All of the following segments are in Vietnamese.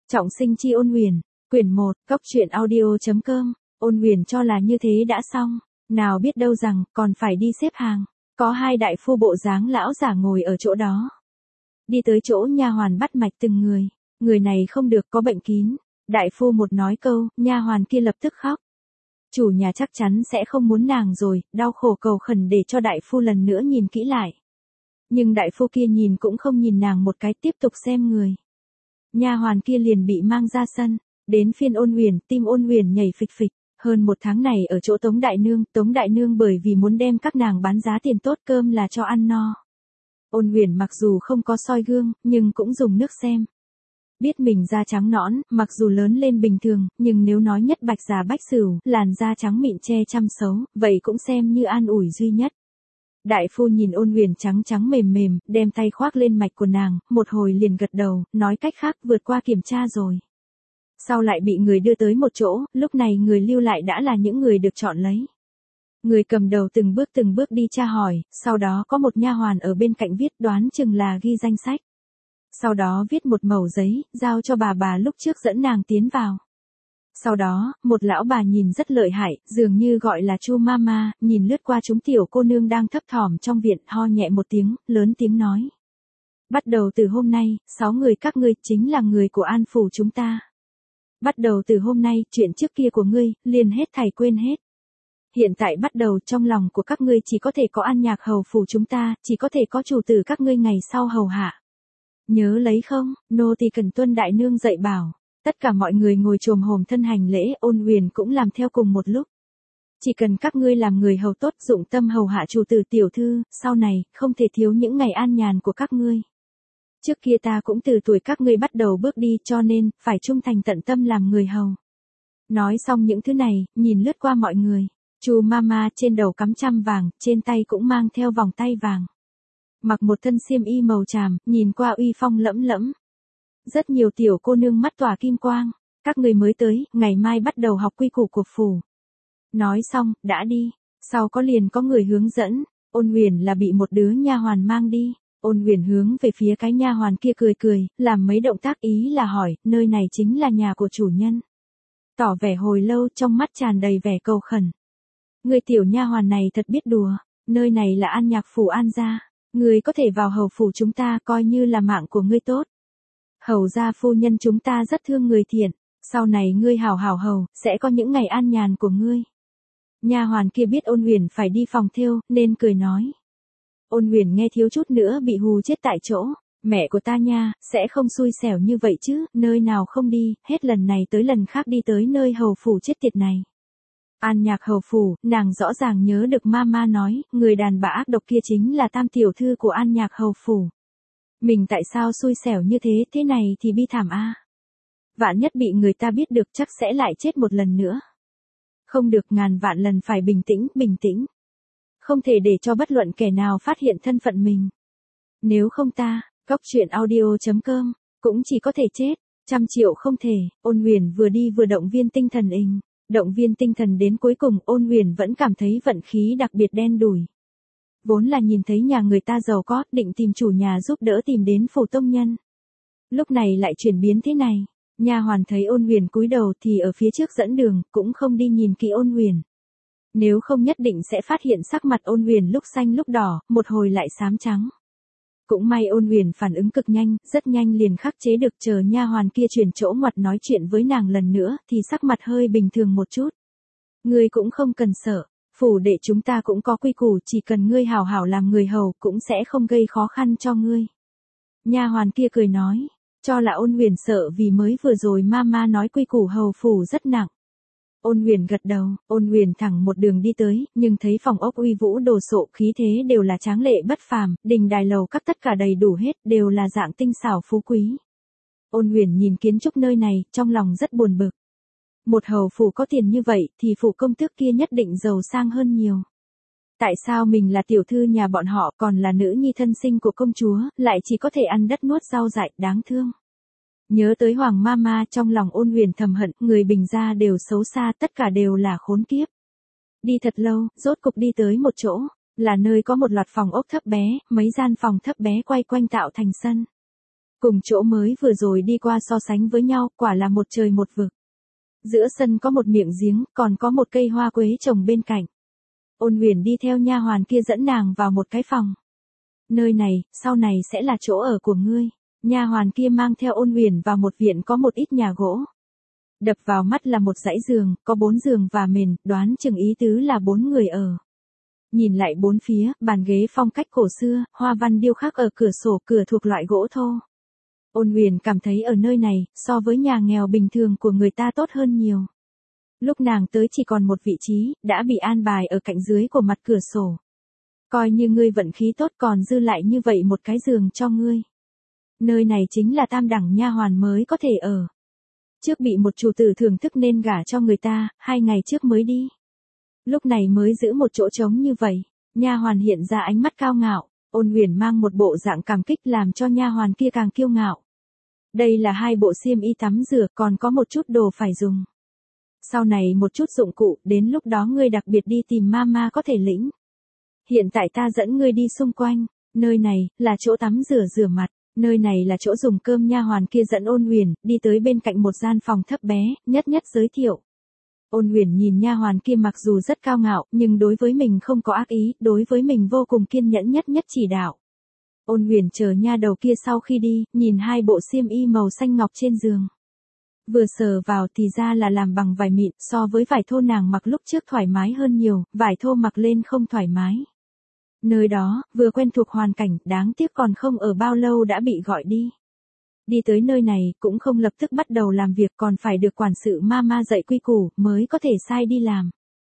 Trọng sinh chi Ôn Huyền, quyển 1, Cốc truyện audio.com, Ôn Huyền cho là như thế đã xong, nào biết đâu rằng, còn phải đi xếp hàng, có hai đại phu bộ dáng lão giả ngồi ở chỗ đó. Đi tới chỗ nha hoàn bắt mạch từng người này không được có bệnh kín, đại phu một nói câu, nha hoàn kia lập tức khóc. Chủ nhà chắc chắn sẽ không muốn nàng rồi, đau khổ cầu khẩn để cho đại phu lần nữa nhìn kỹ lại. Nhưng đại phu kia nhìn cũng không nhìn nàng một cái, tiếp tục xem người. Nha hoàn kia liền bị mang ra sân, đến phiên Ôn Huyền, tim Ôn Huyền nhảy phịch phịch, hơn một tháng này ở chỗ Tống Đại Nương bởi vì muốn đem các nàng bán giá tiền tốt, cơm là cho ăn no. Ôn Huyền mặc dù không có soi gương, nhưng cũng dùng nước xem. Biết mình da trắng nõn, mặc dù lớn lên bình thường, nhưng nếu nói nhất bạch già bách sửu, làn da trắng mịn che chăm xấu, vậy cũng xem như an ủi duy nhất. Đại phu nhìn Ôn Huyền trắng trắng mềm mềm, đem tay khoác lên mạch của nàng, một hồi liền gật đầu, nói cách khác vượt qua kiểm tra rồi. Sau lại bị người đưa tới một chỗ, lúc này người lưu lại đã là những người được chọn lấy. Người cầm đầu từng bước đi tra hỏi, sau đó có một nha hoàn ở bên cạnh viết, đoán chừng là ghi danh sách. Sau đó viết một mẩu giấy, giao cho bà lúc trước dẫn nàng tiến vào. Sau đó, một lão bà nhìn rất lợi hại, dường như gọi là Chu Mama, nhìn lướt qua chúng tiểu cô nương đang thấp thỏm trong viện, ho nhẹ một tiếng, lớn tiếng nói. Bắt đầu từ hôm nay, 6 người các ngươi chính là người của An phủ chúng ta. Bắt đầu từ hôm nay, chuyện trước kia của ngươi, liền hết thảy quên hết. Hiện tại bắt đầu trong lòng của các ngươi chỉ có thể có An Nhạc hầu phủ chúng ta, chỉ có thể có chủ tử các ngươi ngày sau hầu hạ. Nhớ lấy không, nô tỳ cần tuân đại nương dạy bảo. Tất cả mọi người ngồi chồm hổm thân hành lễ, Ôn Huyền cũng làm theo cùng một lúc. Chỉ cần các ngươi làm người hầu tốt, dụng tâm hầu hạ chủ tử tiểu thư, sau này, không thể thiếu những ngày an nhàn của các ngươi. Trước kia ta cũng từ tuổi các ngươi bắt đầu bước đi, cho nên, phải trung thành tận tâm làm người hầu. Nói xong những thứ này, nhìn lướt qua mọi người. Chu Mama trên đầu cắm trăm vàng, trên tay cũng mang theo vòng tay vàng. Mặc một thân xiêm y màu tràm, nhìn qua uy phong lẫm lẫm. Rất nhiều tiểu cô nương mắt tỏa kim quang, các người mới tới, ngày mai bắt đầu học quy củ của phủ. Nói xong, đã đi, sau liền có người hướng dẫn, Ôn Huyền là bị một đứa nha hoàn mang đi, Ôn Huyền hướng về phía cái nha hoàn kia cười, làm mấy động tác ý là hỏi, nơi này chính là nhà của chủ nhân. Tỏ vẻ hồi lâu trong mắt tràn đầy vẻ cầu khẩn. Người tiểu nha hoàn này thật biết đùa, nơi này là An Nhạc phủ An gia, người có thể vào hầu phủ chúng ta coi như là mạng của ngươi tốt. Hầu gia phu nhân chúng ta rất thương người thiện, sau này ngươi hảo hầu, sẽ có những ngày an nhàn của ngươi. Nha hoàn kia biết Ôn Huyền phải đi phòng thêu, nên cười nói. Ôn Huyền nghe thiếu chút nữa bị hù chết tại chỗ, mẹ của ta nha, sẽ không xui xẻo như vậy chứ, nơi nào không đi, hết lần này tới lần khác đi tới nơi hầu phủ chết tiệt này. An Nhạc hầu phủ, nàng rõ ràng nhớ được Mama nói, người đàn bà ác độc kia chính là tam tiểu thư của An Nhạc hầu phủ. Mình tại sao xui xẻo như thế này thì bi thảm a. Vạn nhất bị người ta biết được chắc sẽ lại chết một lần nữa. Không được, ngàn vạn lần phải bình tĩnh. Không thể để cho bất luận kẻ nào phát hiện thân phận mình. Nếu không ta, Cốc truyện audio.com, cũng chỉ có thể chết, 100 triệu không thể. Ôn Huyền vừa đi vừa động viên tinh thần động viên tinh thần đến cuối cùng, Ôn Huyền vẫn cảm thấy vận khí đặc biệt đen đủi. Vốn là nhìn thấy nhà người ta giàu có, định tìm chủ nhà giúp đỡ tìm đến phủ tông nhân. Lúc này lại chuyển biến thế này, nha hoàn thấy Ôn Huyền cúi đầu thì ở phía trước dẫn đường, cũng không đi nhìn kỹ Ôn Huyền. Nếu không nhất định sẽ phát hiện sắc mặt Ôn Huyền lúc xanh lúc đỏ, một hồi lại xám trắng. Cũng may Ôn Huyền phản ứng cực nhanh, rất nhanh liền khắc chế được, chờ nha hoàn kia chuyển chỗ ngoặt nói chuyện với nàng lần nữa, thì sắc mặt hơi bình thường một chút. Ngươi cũng không cần sợ. Phủ đệ chúng ta cũng có quy củ, chỉ cần ngươi hảo hảo làm người hầu cũng sẽ không gây khó khăn cho ngươi. Nha hoàn kia cười nói, cho là Ôn Huyền sợ vì mới vừa rồi Mama nói quy củ hầu phủ rất nặng. Ôn Huyền gật đầu, Ôn Huyền thẳng một đường đi tới, nhưng thấy phòng ốc uy vũ đồ sộ, khí thế đều là tráng lệ bất phàm, đình đài lầu các tất cả đầy đủ hết, đều là dạng tinh xảo phú quý. Ôn Huyền nhìn kiến trúc nơi này, trong lòng rất buồn bực. Một hầu phủ có tiền như vậy, thì phủ công tước kia nhất định giàu sang hơn nhiều. Tại sao mình là tiểu thư nhà bọn họ, còn là nữ nhi thân sinh của công chúa, lại chỉ có thể ăn đất nuốt rau dại, đáng thương. Nhớ tới Hoàng Mama, trong lòng Ôn Huyền thầm hận, người bình gia đều xấu xa, tất cả đều là khốn kiếp. Đi thật lâu, rốt cục đi tới một chỗ, là nơi có một loạt phòng ốc thấp bé, mấy gian phòng thấp bé quay quanh tạo thành sân. Cùng chỗ mới vừa rồi đi qua so sánh với nhau, quả là một trời một vực. Giữa sân có một miệng giếng, còn có một cây hoa quế trồng bên cạnh. Ôn Huyền đi theo nha hoàn kia dẫn nàng vào một cái phòng. Nơi này, sau này sẽ là chỗ ở của ngươi. Nha hoàn kia mang theo Ôn Huyền vào một viện có một ít nhà gỗ. Đập vào mắt là một dãy giường, có 4 giường và mền, đoán chừng ý tứ là 4 người ở. Nhìn lại bốn phía, bàn ghế phong cách cổ xưa, hoa văn điêu khắc ở cửa sổ, cửa thuộc loại gỗ thô. Ôn Huyền cảm thấy ở nơi này, so với nhà nghèo bình thường của người ta tốt hơn nhiều. Lúc nàng tới chỉ còn một vị trí, đã bị an bài ở cạnh dưới của mặt cửa sổ. Coi như ngươi vận khí tốt còn dư lại như vậy một cái giường cho ngươi. Nơi này chính là tam đẳng nha hoàn mới có thể ở. Trước bị một chủ tử thưởng thức nên gả cho người ta, 2 ngày trước mới đi. Lúc này mới giữ một chỗ trống như vậy, nha hoàn hiện ra ánh mắt cao ngạo, Ôn Huyền mang một bộ dạng cảm kích làm cho nha hoàn kia càng kiêu ngạo. Đây là 2 bộ xiêm y tắm rửa, còn có một chút đồ phải dùng. Sau này một chút dụng cụ, đến lúc đó ngươi đặc biệt đi tìm mama có thể lĩnh. Hiện tại ta dẫn ngươi đi xung quanh, nơi này là chỗ tắm rửa rửa mặt, nơi này là chỗ dùng cơm. Nha hoàn kia dẫn Ôn Huyền đi tới bên cạnh một gian phòng thấp bé, nhất giới thiệu. Ôn Huyền nhìn nha hoàn kia mặc dù rất cao ngạo, nhưng đối với mình không có ác ý, đối với mình vô cùng kiên nhẫn nhất chỉ đạo. Ôn Huyền chờ nha đầu kia sau khi đi, nhìn 2 bộ xiêm y màu xanh ngọc trên giường. Vừa sờ vào thì ra là làm bằng vải mịn, so với vải thô nàng mặc lúc trước thoải mái hơn nhiều, vải thô mặc lên không thoải mái. Nơi đó, vừa quen thuộc hoàn cảnh, đáng tiếc còn không ở bao lâu đã bị gọi đi. Đi tới nơi này, cũng không lập tức bắt đầu làm việc, còn phải được quản sự mama dạy quy củ, mới có thể sai đi làm.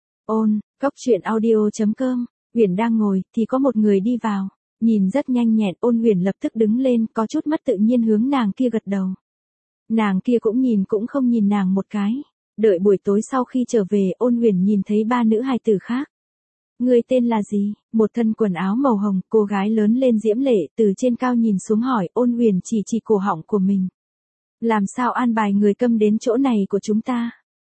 Cóc truyện audio.com, Huyền đang ngồi, thì có một người đi vào. Nhìn rất nhanh nhẹn, Ôn Huyền lập tức đứng lên, có chút mất tự nhiên hướng nàng kia gật đầu. Nàng kia cũng nhìn cũng không nhìn nàng một cái. Đợi buổi tối sau khi trở về, Ôn Huyền nhìn thấy 3 nữ hài tử khác. Người tên là gì? Một thân quần áo màu hồng, cô gái lớn lên diễm lệ, từ trên cao nhìn xuống hỏi. Ôn Huyền chỉ cổ họng của mình. Làm sao an bài người câm đến chỗ này của chúng ta?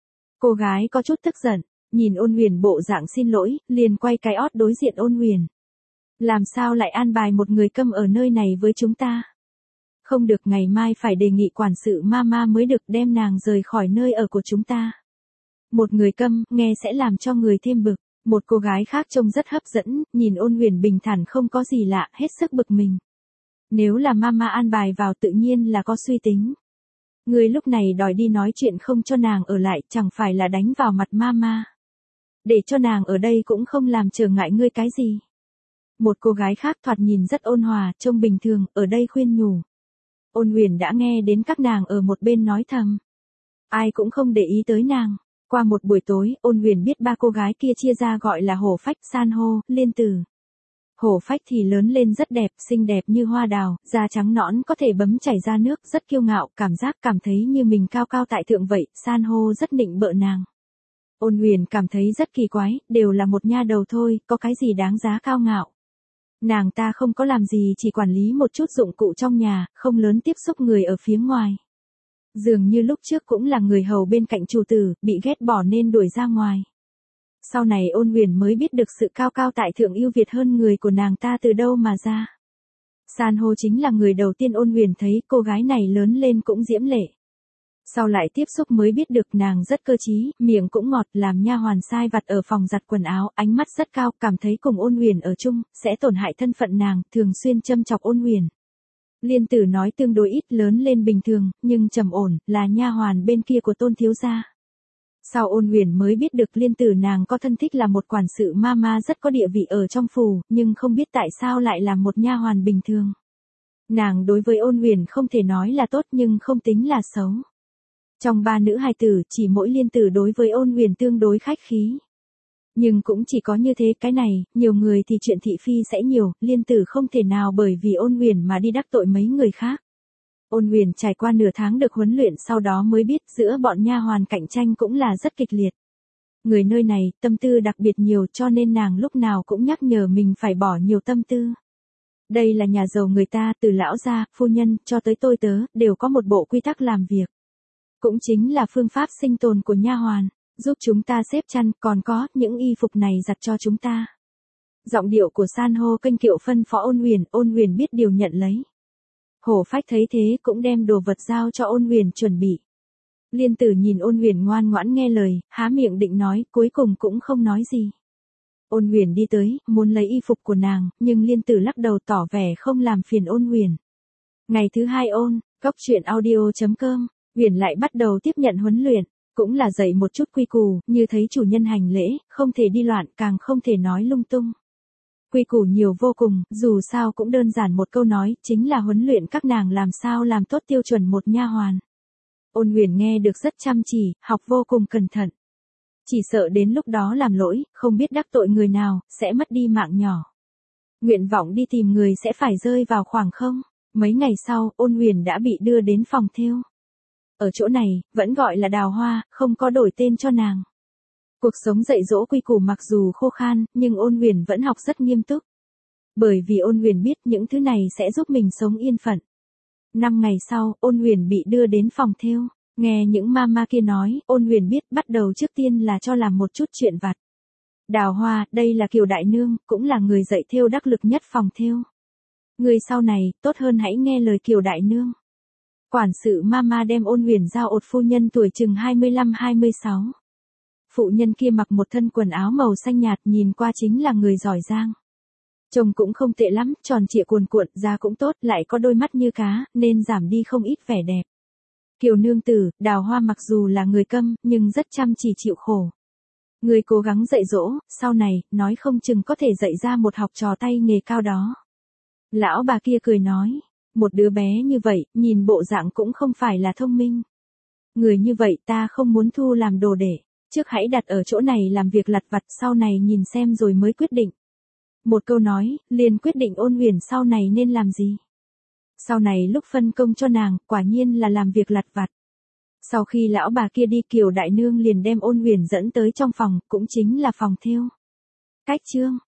Cô gái có chút tức giận, nhìn Ôn Huyền bộ dạng xin lỗi, liền quay cái ót đối diện Ôn Huyền. Làm sao lại an bài một người câm ở nơi này với chúng ta? Không được, ngày mai phải đề nghị quản sự mama mới được, đem nàng rời khỏi nơi ở của chúng ta. Một người câm, nghe sẽ làm cho người thêm bực. Một cô gái khác trông rất hấp dẫn, nhìn Ôn Huyền bình thản không có gì lạ, hết sức bực mình. Nếu là mama an bài vào tự nhiên là có suy tính. Người lúc này đòi đi nói chuyện không cho nàng ở lại, chẳng phải là đánh vào mặt mama. Để cho nàng ở đây cũng không làm trở ngại ngươi cái gì. Một cô gái khác thoạt nhìn rất ôn hòa, trông bình thường, ở đây khuyên nhủ. Ôn Huyền đã nghe đến các nàng ở một bên nói thầm. Ai cũng không để ý tới nàng. Qua một buổi tối, Ôn Huyền biết 3 cô gái kia chia ra gọi là hổ phách, san hô, liên tử. Hổ phách thì lớn lên rất đẹp, xinh đẹp như hoa đào, da trắng nõn có thể bấm chảy ra nước, rất kiêu ngạo, cảm thấy như mình cao cao tại thượng vậy. San hô rất nịnh bợ nàng. Ôn Huyền cảm thấy rất kỳ quái, đều là một nha đầu thôi, có cái gì đáng giá cao ngạo. Nàng ta không có làm gì, chỉ quản lý một chút dụng cụ trong nhà, không lớn tiếp xúc người ở phía ngoài. Dường như lúc trước cũng là người hầu bên cạnh chủ tử, bị ghét bỏ nên đuổi ra ngoài. Sau này Ôn Huyền mới biết được sự cao cao tại thượng ưu việt hơn người của nàng ta từ đâu mà ra. San hô chính là người đầu tiên Ôn Huyền thấy, cô gái này lớn lên cũng diễm lệ. Sau lại tiếp xúc mới biết được nàng rất cơ trí, miệng cũng ngọt, làm nha hoàn sai vặt ở phòng giặt quần áo, ánh mắt rất cao, cảm thấy cùng Ôn Huyền ở chung, sẽ tổn hại thân phận nàng, thường xuyên châm chọc Ôn Huyền. Liên tử nói tương đối ít, lớn lên bình thường, nhưng trầm ổn, là nha hoàn bên kia của Tôn thiếu gia. Sau Ôn Huyền mới biết được liên tử nàng có thân thích là một quản sự mama rất có địa vị ở trong phủ, nhưng không biết tại sao lại là một nha hoàn bình thường. Nàng đối với Ôn Huyền không thể nói là tốt nhưng không tính là xấu. Trong 3 nữ hài tử, chỉ mỗi liên tử đối với Ôn Huyền tương đối khách khí. Nhưng cũng chỉ có như thế, cái này, nhiều người thì chuyện thị phi sẽ nhiều, liên tử không thể nào bởi vì Ôn Huyền mà đi đắc tội mấy người khác. Ôn Huyền trải qua nửa tháng được huấn luyện sau đó mới biết giữa bọn nha hoàn cạnh tranh cũng là rất kịch liệt. Người nơi này, tâm tư đặc biệt nhiều cho nên nàng lúc nào cũng nhắc nhở mình phải bỏ nhiều tâm tư. Đây là nhà giàu người ta, từ lão gia, phu nhân, cho tới tôi tớ, đều có một bộ quy tắc làm việc. Cũng chính là phương pháp sinh tồn của nha hoàn, giúp chúng ta xếp chăn, còn có những y phục này giặt cho chúng ta. Giọng điệu của san hô kênh kiệu phân phó Ôn Huyền biết điều nhận lấy. Hổ Phách thấy thế cũng đem đồ vật giao cho Ôn Huyền chuẩn bị. Liên Tử nhìn Ôn Huyền ngoan ngoãn nghe lời, há miệng định nói, cuối cùng cũng không nói gì. Ôn Huyền đi tới, muốn lấy y phục của nàng, nhưng Liên Tử lắc đầu tỏ vẻ không làm phiền Ôn Huyền. Ngày thứ hai Góc truyện audio.com, Huyền lại bắt đầu tiếp nhận huấn luyện, cũng là dạy một chút quy củ, như thấy chủ nhân hành lễ, không thể đi loạn, càng không thể nói lung tung. Quy củ nhiều vô cùng, dù sao cũng đơn giản một câu nói, chính là huấn luyện các nàng làm sao làm tốt tiêu chuẩn một nha hoàn. Ôn Huyền nghe được rất chăm chỉ, học vô cùng cẩn thận. Chỉ sợ đến lúc đó làm lỗi, không biết đắc tội người nào, sẽ mất đi mạng nhỏ. Nguyện vọng đi tìm người sẽ phải rơi vào khoảng không. Mấy ngày sau, Ôn Huyền đã bị đưa đến phòng thêu. Ở chỗ này, vẫn gọi là Đào Hoa, không có đổi tên cho nàng. Cuộc sống dạy dỗ quy củ mặc dù khô khan, nhưng Ôn Huyền vẫn học rất nghiêm túc. Bởi vì Ôn Huyền biết những thứ này sẽ giúp mình sống yên phận. 5 ngày sau, Ôn Huyền bị đưa đến phòng thêu. Nghe những mama kia nói, Ôn Huyền biết bắt đầu trước tiên là cho làm một chút chuyện vặt. Đào Hoa, đây là Kiều đại nương, cũng là người dạy thêu đắc lực nhất phòng thêu. Người sau này, tốt hơn hãy nghe lời Kiều đại nương. Quản sự mama đem Ôn Huyền giao ột phu nhân tuổi chừng 25-26. Phụ nhân kia mặc một thân quần áo màu xanh nhạt, nhìn qua chính là người giỏi giang. Trông cũng không tệ lắm, tròn trịa cuồn cuộn, da cũng tốt, lại có đôi mắt như cá, nên giảm đi không ít vẻ đẹp. Kiều nương tử, Đào Hoa mặc dù là người câm, nhưng rất chăm chỉ chịu khổ. Người cố gắng dạy dỗ, sau này, nói không chừng có thể dạy ra một học trò tay nghề cao đó. Lão bà kia cười nói, một đứa bé như vậy, nhìn bộ dạng cũng không phải là thông minh. Người như vậy ta không muốn thu làm đồ để, trước hãy đặt ở chỗ này làm việc lặt vặt, sau này nhìn xem rồi mới quyết định. Một câu nói, liền quyết định Ôn Huyền sau này nên làm gì. Sau này lúc phân công cho nàng, quả nhiên là làm việc lặt vặt. Sau khi lão bà kia đi, Kiều đại nương liền đem Ôn Huyền dẫn tới trong phòng, cũng chính là phòng thêu. Cách chương